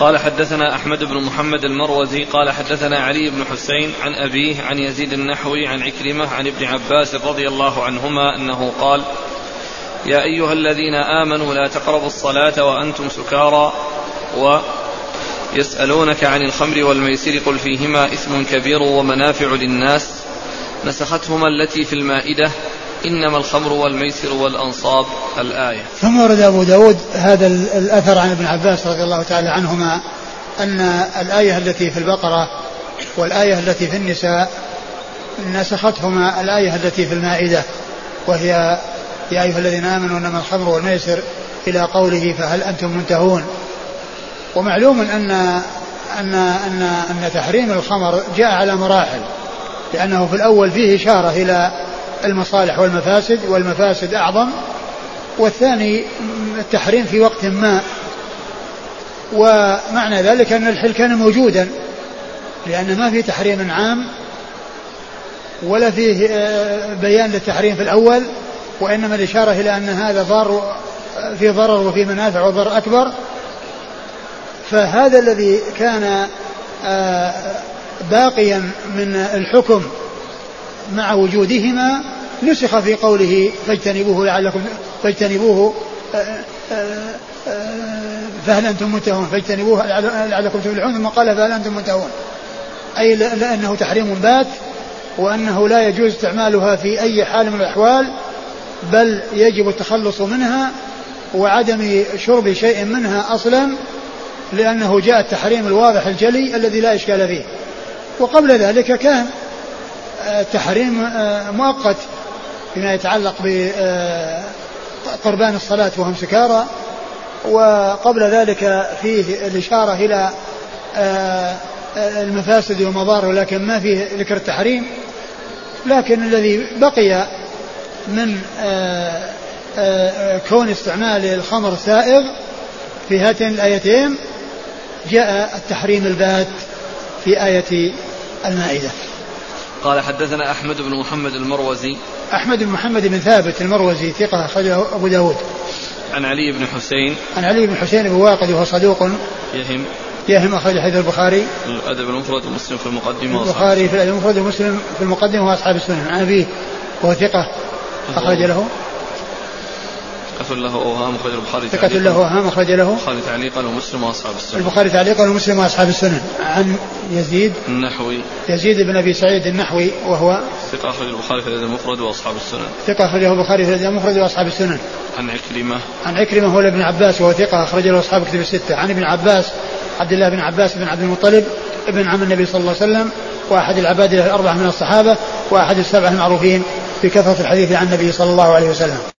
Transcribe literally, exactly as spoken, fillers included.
قال حدثنا أحمد بن محمد المروزي قال حدثنا علي بن حسين عن أبيه عن يزيد النحوي عن عكرمة عن ابن عباس رضي الله عنهما أنه قال يا أيها الذين آمنوا لا تقربوا الصلاة وأنتم سكارى ويسألونك عن الخمر والميسر قل فيهما إثم كبير ومنافع للناس نسختهما التي في المائدة إنما الخمر والميسر والأنصاب الآية. ثم ورد أبو داود هذا الأثر عن ابن عباس رضي الله تعالى عنهما أن الآية التي في البقرة والآية التي في النساء نسختهما الآية التي في المائدة وهي يا أيها الذين آمنوا إنما الخمر والميسر إلى قوله فهل أنتم منتهون. ومعلوم أن أن أن أن تحريم الخمر جاء على مراحل لأنه في الأول فيه إشارة إلى المصالح والمفاسد والمفاسد أعظم والثاني التحريم في وقت ما ومعنى ذلك أن الحل كان موجودا لأن ما في تحريم عام ولا فيه بيان للتحريم في الأول وإنما الإشارة إلى أن هذا ضار في ضرر وفي منافع وضرر أكبر. فهذا الذي كان باقيا من الحكم مع وجودهما نسخ في قوله فاجتنبوه لعلكم فاجتنبوه فهل أنتم منتهون فاجتنبوه لعلكم تفلحون ثم قال فهل أنتم منتهون أي لأنه تحريم بات وأنه لا يجوز استعمالها في أي حال من الأحوال بل يجب التخلص منها وعدم شرب شيء منها أصلا لأنه جاء التحريم الواضح الجلي الذي لا إشكال فيه. وقبل ذلك كان التحريم مؤقت فيما يتعلق بقربان الصلاة وهم سكارى وقبل ذلك فيه الإشارة إلى المفاسد والمضار ولكن ما فيه ذكر التحريم. لكن الذي بقي من كون استعمال الخمر سائغ في هاتين الآيتين جاء التحريم البات في آية المائدة. قال حدثنا أحمد بن محمد المروزي أحمد بن محمد بن ثابت المروزي ثقة أخرجه أبو داود عن علي بن حسين عن علي بن حسين بن واقد وهو صدوق يهم يهم أخرج حديث البخاري الأدب المفرد ومسلم في المقدمة البخاري في الأدب المفرد ومسلم في المقدمة وأصحاب السنن عن أبيه وهو ثقة أخرج له ثقة له أوهام أخرج البخاري ثقة له أوهام أخرج له البخاري تعليقا ومسلم وأصحاب السنن البخاري تعليقا ومسلم وأصحاب السنن عن يزيد النحوي يزيد بن أبي سعيد النحوي وهو ثقة أخرج البخاري في الأدب المفرد وأصحاب السنن ثقة أخرجه البخاري في الأدب المفرد وأصحاب السنن عن عكرمة عن عكرمة هو ابن عباس وهو ثقة أخرج له أصحاب كتب الستة عن ابن عباس عبد الله بن عباس بن عبد المطلب ابن عم النبي صلى الله عليه وسلم وأحد العباد الأربعة من الصحابة وأحد السبعة المعروفين بكثرة الحديث عن النبي صلى الله عليه وسلم.